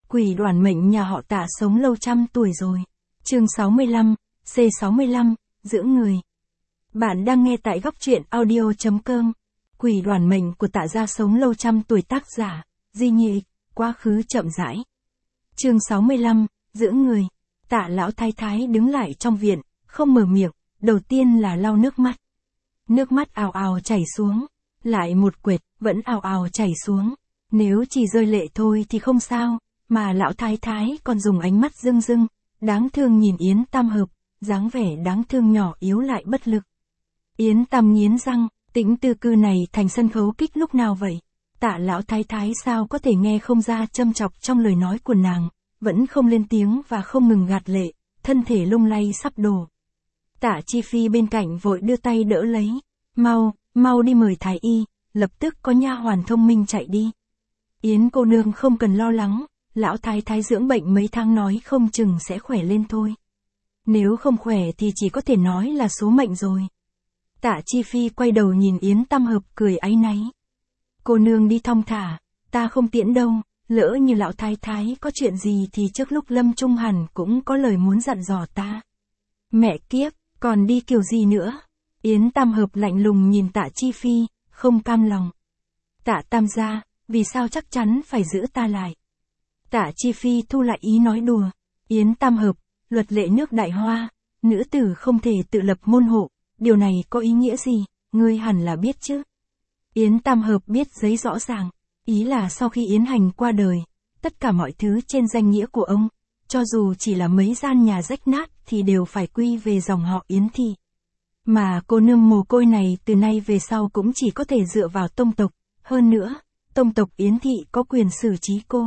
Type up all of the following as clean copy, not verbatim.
Quỷ đoản mệnh nhà họ Tạ sống lâu trăm tuổi rồi. Chương 65, C65, giữ người. Bạn đang nghe tại góc truyện audio.com. Quỷ đoản mệnh của Tạ gia sống lâu trăm tuổi, tác giả Di Nhị, quá khứ chậm rãi. Chương 65, giữ người. Tạ lão thái thái đứng lại trong viện, không mở miệng, đầu tiên là lau nước mắt. Nước mắt ào ào chảy xuống, lại một quệt, vẫn ào ào chảy xuống. Nếu chỉ rơi lệ thôi thì không sao, mà lão thái thái còn dùng ánh mắt rưng rưng, đáng thương nhìn Yến Tam Hợp, dáng vẻ đáng thương nhỏ yếu lại bất lực. Yến Tam nghiến răng, Tĩnh Tư Cư này thành sân khấu kích lúc nào vậy? Tạ lão thái thái sao có thể nghe không ra châm chọc trong lời nói của nàng, vẫn không lên tiếng và không ngừng gạt lệ, thân thể lung lay sắp đổ. Tạ Chi Phi bên cạnh vội đưa tay đỡ lấy, mau đi mời thái y, lập tức có nha hoàn thông minh chạy đi. Yến cô nương không cần lo lắng, lão thái thái dưỡng bệnh mấy tháng nói không chừng sẽ khỏe lên thôi. Nếu không khỏe thì chỉ có thể nói là số mệnh rồi. Tạ Chi Phi quay đầu nhìn Yến Tam Hợp cười áy náy. Cô nương đi thong thả, ta không tiễn đâu, lỡ như lão thái thái có chuyện gì thì trước lúc lâm chung hẳn cũng có lời muốn dặn dò ta. Mẹ kiếp, còn đi kiểu gì nữa? Yến Tam Hợp lạnh lùng nhìn Tạ Chi Phi, không cam lòng. Tạ Tam gia, vì sao chắc chắn phải giữ ta lại? Tạ Chi Phi thu lại ý nói đùa. Yến Tam Hợp, luật lệ nước Đại Hoa, nữ tử không thể tự lập môn hộ, điều này có ý nghĩa gì, ngươi hẳn là biết chứ. Yến Tam Hợp biết giấy rõ ràng, ý là sau khi Yến Hành qua đời, tất cả mọi thứ trên danh nghĩa của ông, cho dù chỉ là mấy gian nhà rách nát thì đều phải quy về dòng họ Yến Thị. Mà cô nương mồ côi này từ nay về sau cũng chỉ có thể dựa vào tông tộc, hơn nữa, tông tộc Yến Thị có quyền xử trí cô.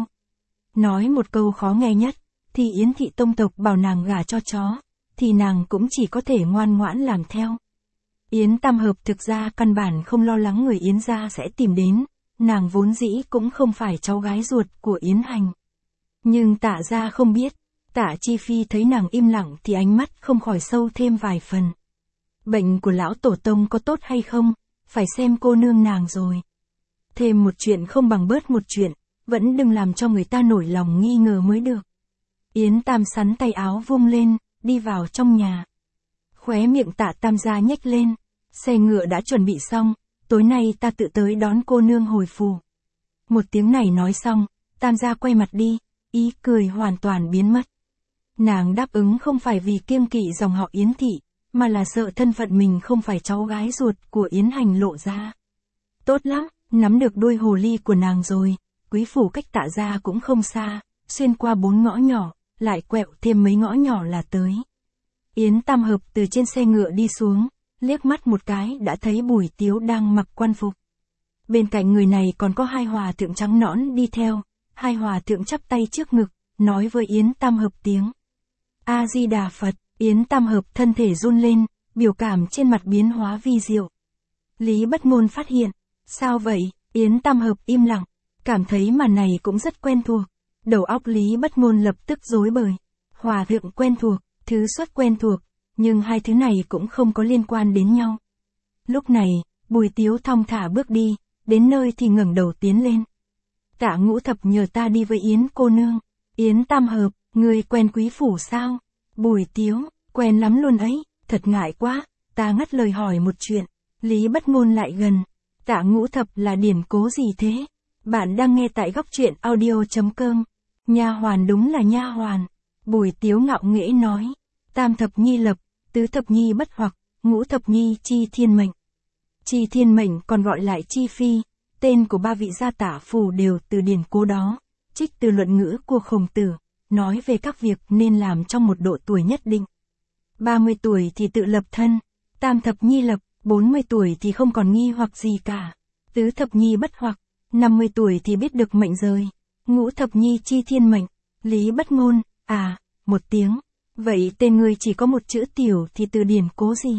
Nói một câu khó nghe nhất, thì Yến Thị tông tộc bảo nàng gả cho chó, thì nàng cũng chỉ có thể ngoan ngoãn làm theo. Yến Tam Hợp thực ra căn bản không lo lắng người Yến gia sẽ tìm đến, nàng vốn dĩ cũng không phải cháu gái ruột của Yến Hành. Nhưng Tạ gia không biết, Tạ Chi Phi thấy nàng im lặng thì ánh mắt không khỏi sâu thêm vài phần. Bệnh của lão tổ tông có tốt hay không, phải xem cô nương nàng rồi. Thêm một chuyện không bằng bớt một chuyện, vẫn đừng làm cho người ta nổi lòng nghi ngờ mới được. Yến Tam sắn tay áo vung lên, đi vào trong nhà. Khóe miệng Tạ Tam gia nhếch lên, xe ngựa đã chuẩn bị xong, tối nay ta tự tới đón cô nương hồi phủ. Một tiếng này nói xong, Tam gia quay mặt đi, ý cười hoàn toàn biến mất. Nàng đáp ứng không phải vì kiêng kỵ dòng họ Yến Thị, mà là sợ thân phận mình không phải cháu gái ruột của Yến Hành lộ ra. Tốt lắm, nắm được đuôi hồ ly của nàng rồi, quý phủ cách Tạ gia cũng không xa, xuyên qua 4 ngõ nhỏ, lại quẹo thêm mấy ngõ nhỏ là tới. Yến Tam Hợp từ trên xe ngựa đi xuống, liếc mắt một cái đã thấy Bùi Tiếu đang mặc quan phục. Bên cạnh người này còn có 2 hòa thượng trắng nõn đi theo, 2 hòa thượng chắp tay trước ngực, nói với Yến Tam Hợp tiếng A-di-đà Phật. Yến Tam Hợp thân thể run lên, biểu cảm trên mặt biến hóa vi diệu. Lý Bất Ngôn phát hiện, sao vậy? Yến Tam Hợp im lặng, cảm thấy màn này cũng rất quen thuộc. Đầu óc Lý Bất Ngôn lập tức rối bời. Hòa thượng quen thuộc, thứ xuất quen thuộc, nhưng hai thứ này cũng không có liên quan đến nhau. Lúc này, Bùi Tiếu thong thả bước đi, đến nơi thì ngẩng đầu tiến lên. Tạ Ngũ Thập nhờ ta đi với Yến cô nương. Yến Tam Hợp, ngươi quen quý phủ sao? Bùi Tiếu, quen lắm luôn ấy, thật ngại quá, ta ngắt lời hỏi một chuyện. Lý Bất Ngôn lại gần. Tạ Ngũ Thập là điển cố gì thế? Bạn đang nghe tại góc truyện audio.com. Nha hoàn đúng là nha hoàn. Bùi Tiếu ngạo nghễ nói. Tam thập nhi lập, tứ thập nhi bất hoặc, ngũ thập nhi chi thiên mệnh. Chi thiên mệnh còn gọi lại chi phi, tên của 3 vị gia tả phù đều từ điển cố đó, trích từ luận ngữ của Khổng Tử, nói về các việc nên làm trong một độ tuổi nhất định. 30 tuổi thì tự lập thân, tam thập nhi lập, 40 tuổi thì không còn nghi hoặc gì cả, tứ thập nhi bất hoặc, 50 tuổi thì biết được mệnh rời, ngũ thập nhi chi thiên mệnh. Lý Bất Ngôn, một tiếng. Vậy tên ngươi chỉ có một chữ tiểu thì từ điển cố gì?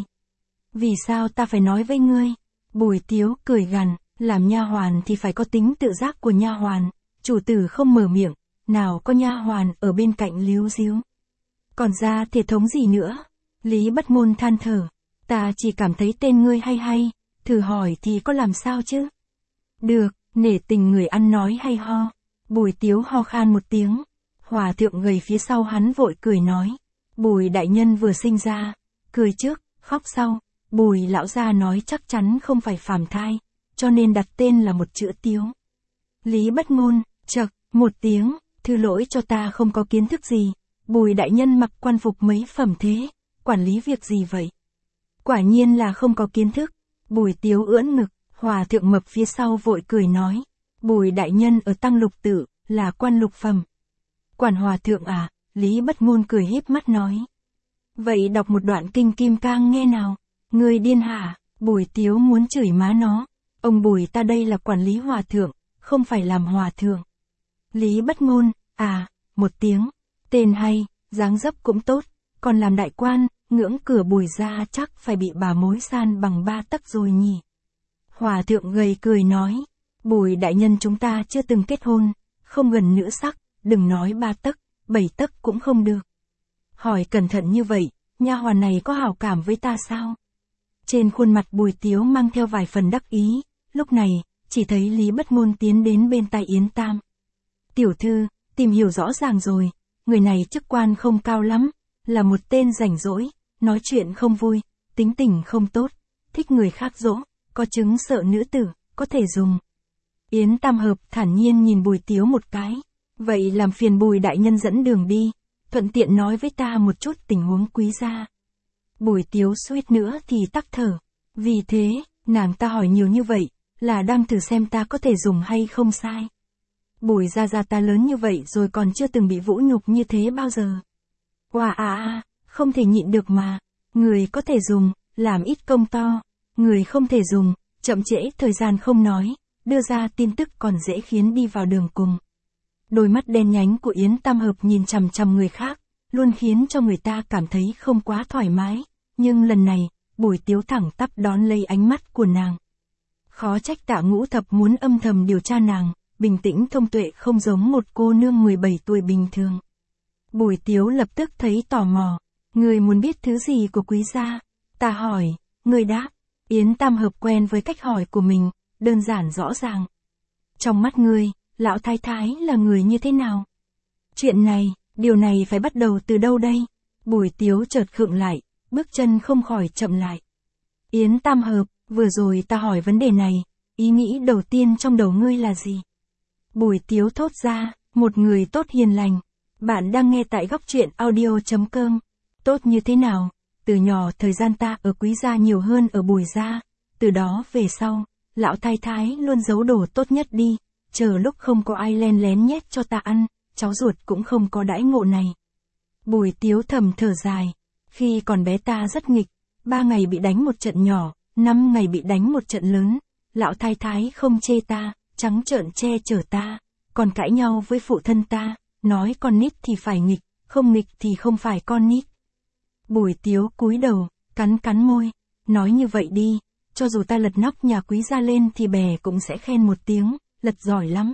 Vì sao ta phải nói với ngươi? Bùi Tiếu cười gằn, làm nha hoàn thì phải có tính tự giác của nha hoàn, chủ tử không mở miệng, nào có nha hoàn ở bên cạnh líu díu. Còn ra thể thống gì nữa? Lý Bất Ngôn than thở, ta chỉ cảm thấy tên ngươi hay hay, thử hỏi thì có làm sao chứ? Được, nể tình người ăn nói hay ho. Bùi Tiếu ho khan một tiếng, Hòa thượng gầy phía sau hắn vội cười nói. Bùi đại nhân vừa sinh ra, cười trước, khóc sau, Bùi lão gia nói chắc chắn không phải phàm thai, cho nên đặt tên là một chữ Tiếu. Lý Bất Ngôn, chậc, một tiếng, thứ lỗi cho ta không có kiến thức gì. Bùi đại nhân mặc quan phục mấy phẩm thế, quản lý việc gì vậy? Quả nhiên là không có kiến thức. Bùi Tiếu ưỡn ngực, Hòa thượng mập phía sau vội cười nói. Bùi đại nhân ở Tăng Lục Tự, là quan lục phẩm. Quản Hòa thượng à? Lý Bất Ngôn cười híp mắt nói. Vậy đọc một đoạn kinh Kim Cang nghe nào. Ngươi điên hả? Bùi Tiếu muốn chửi má nó. Ông Bùi ta đây là quản lý hòa thượng, không phải làm hòa thượng. Lý Bất Ngôn, à, một tiếng. Tên hay, dáng dấp cũng tốt, còn làm đại quan, ngưỡng cửa Bùi gia chắc phải bị bà mối san bằng 3 tấc rồi nhỉ. Hòa thượng gầy cười nói. Bùi đại nhân chúng ta chưa từng kết hôn, không gần nữ sắc, đừng nói 3 tấc, 7 tấc cũng không được. Hỏi cẩn thận như vậy, nha hoàn này có hảo cảm với ta sao? Trên khuôn mặt Bùi Tiếu mang theo vài phần đắc ý, lúc này, chỉ thấy Lý Bất Ngôn tiến đến bên tai Yến Tam. Tiểu thư, tìm hiểu rõ ràng rồi, người này chức quan không cao lắm, là một tên rảnh rỗi, nói chuyện không vui, tính tình không tốt, thích người khác dỗ, có chứng sợ nữ tử, có thể dùng. Yến Tam Hợp thản nhiên nhìn Bùi Tiếu một cái, vậy làm phiền Bùi đại nhân dẫn đường đi, thuận tiện nói với ta một chút tình huống quý gia. Bùi Tiếu suýt nữa thì tắc thở, vì thế, nàng ta hỏi nhiều như vậy, là đang thử xem ta có thể dùng hay không sai. Bùi gia ta lớn như vậy rồi còn chưa từng bị vũ nhục như thế bao giờ. Wow không thể nhịn được mà, người có thể dùng, làm ít công to, người không thể dùng, chậm trễ thời gian không nói, đưa ra tin tức còn dễ khiến đi vào đường cùng. Đôi mắt đen nhánh của Yến Tam Hợp nhìn chằm chằm người khác, luôn khiến cho người ta cảm thấy không quá thoải mái, nhưng lần này, Bùi Tiếu thẳng tắp đón lấy ánh mắt của nàng. Khó trách Tạ Ngũ Thập muốn âm thầm điều tra nàng, bình tĩnh thông tuệ không giống một cô nương 17 tuổi bình thường. Bùi Tiếu lập tức thấy tò mò, người muốn biết thứ gì của quý gia? Ta hỏi, người đáp. Yến Tam Hợp quen với cách hỏi của mình, đơn giản rõ ràng. Trong mắt ngươi, lão thái thái là người như thế nào? Chuyện này, điều này phải bắt đầu từ đâu đây? Bùi Tiếu chợt khựng lại, bước chân không khỏi chậm lại. Yến Tam Hợp, vừa rồi ta hỏi vấn đề này, ý nghĩ đầu tiên trong đầu ngươi là gì? Bùi Tiếu thốt ra, một người tốt hiền lành. Bạn đang nghe tại góc truyện audio.com. Tốt như thế nào? Từ nhỏ thời gian ta ở quý gia nhiều hơn ở Bùi gia, từ đó về sau, lão thái thái luôn giấu đồ tốt nhất đi, chờ lúc không có ai len lén nhét cho ta ăn, cháu ruột cũng không có đãi ngộ này. Bùi Tiếu thầm thở dài, khi còn bé ta rất nghịch, 3 ngày bị đánh một trận nhỏ, 5 ngày bị đánh một trận lớn, lão thái thái không chê ta, trắng trợn che chở ta, còn cãi nhau với phụ thân ta, nói con nít thì phải nghịch, không nghịch thì không phải con nít. Bùi Tiếu cúi đầu, cắn cắn môi, nói như vậy đi, cho dù ta lật nóc nhà quý gia lên thì bè cũng sẽ khen một tiếng, lật giỏi lắm.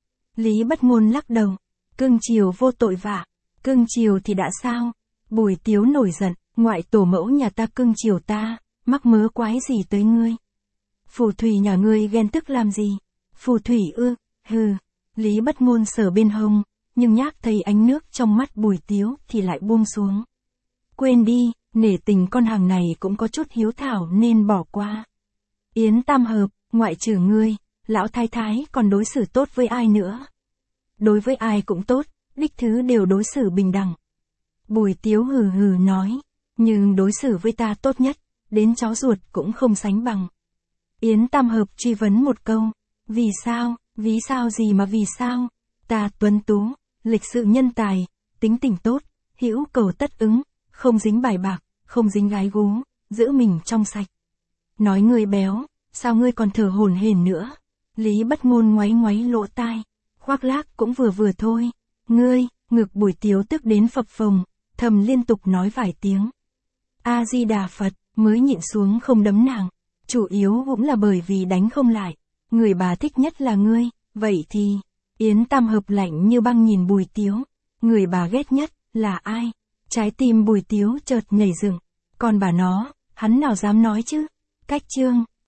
Lý Bất Ngôn lắc đầu, cưng chiều vô tội vạ, cưng chiều thì đã sao? Bùi Tiếu nổi giận, ngoại tổ mẫu nhà ta cưng chiều ta, mắc mớ quái gì tới ngươi? Phù thủy nhà ngươi ghen tức làm gì? Phù thủy ư? Hừ. Lý Bất Ngôn sờ bên hông, nhưng nhác thấy ánh nước trong mắt Bùi Tiếu thì lại buông xuống. Quên đi, nể tình con hàng này cũng có chút hiếu thảo nên bỏ qua. Yến Tam Hợp, ngoại trừ ngươi, lão thái thái còn đối xử tốt với ai nữa? Đối với ai cũng tốt, đích thứ đều đối xử bình đẳng. Bùi Tiếu hừ hừ nói, nhưng đối xử với ta tốt nhất, đến cháu ruột cũng không sánh bằng. Yến Tam Hợp truy vấn một câu, vì sao gì mà vì sao? Ta tuấn tú, lịch sự nhân tài, tính tình tốt, hữu cầu tất ứng, không dính bài bạc, không dính gái gú, giữ mình trong sạch. Nói ngươi béo, sao ngươi còn thở hổn hển nữa? Lý Bất Ngôn ngoáy ngoáy lỗ tai, khoác lác cũng vừa vừa thôi. Ngươi, ngực Bùi Tiếu tức đến phập phồng, thầm liên tục nói vài tiếng. A Di Đà Phật, mới nhịn xuống không đấm nàng. Chủ yếu cũng là bởi vì đánh không lại. Người bà thích nhất là ngươi, vậy thì... Yến Tam Hợp lạnh như băng nhìn Bùi Tiếu. Người bà ghét nhất là ai? Trái tim Bùi Tiếu chợt nhảy dựng. Còn bà nó, hắn nào dám nói chứ? Cách chương.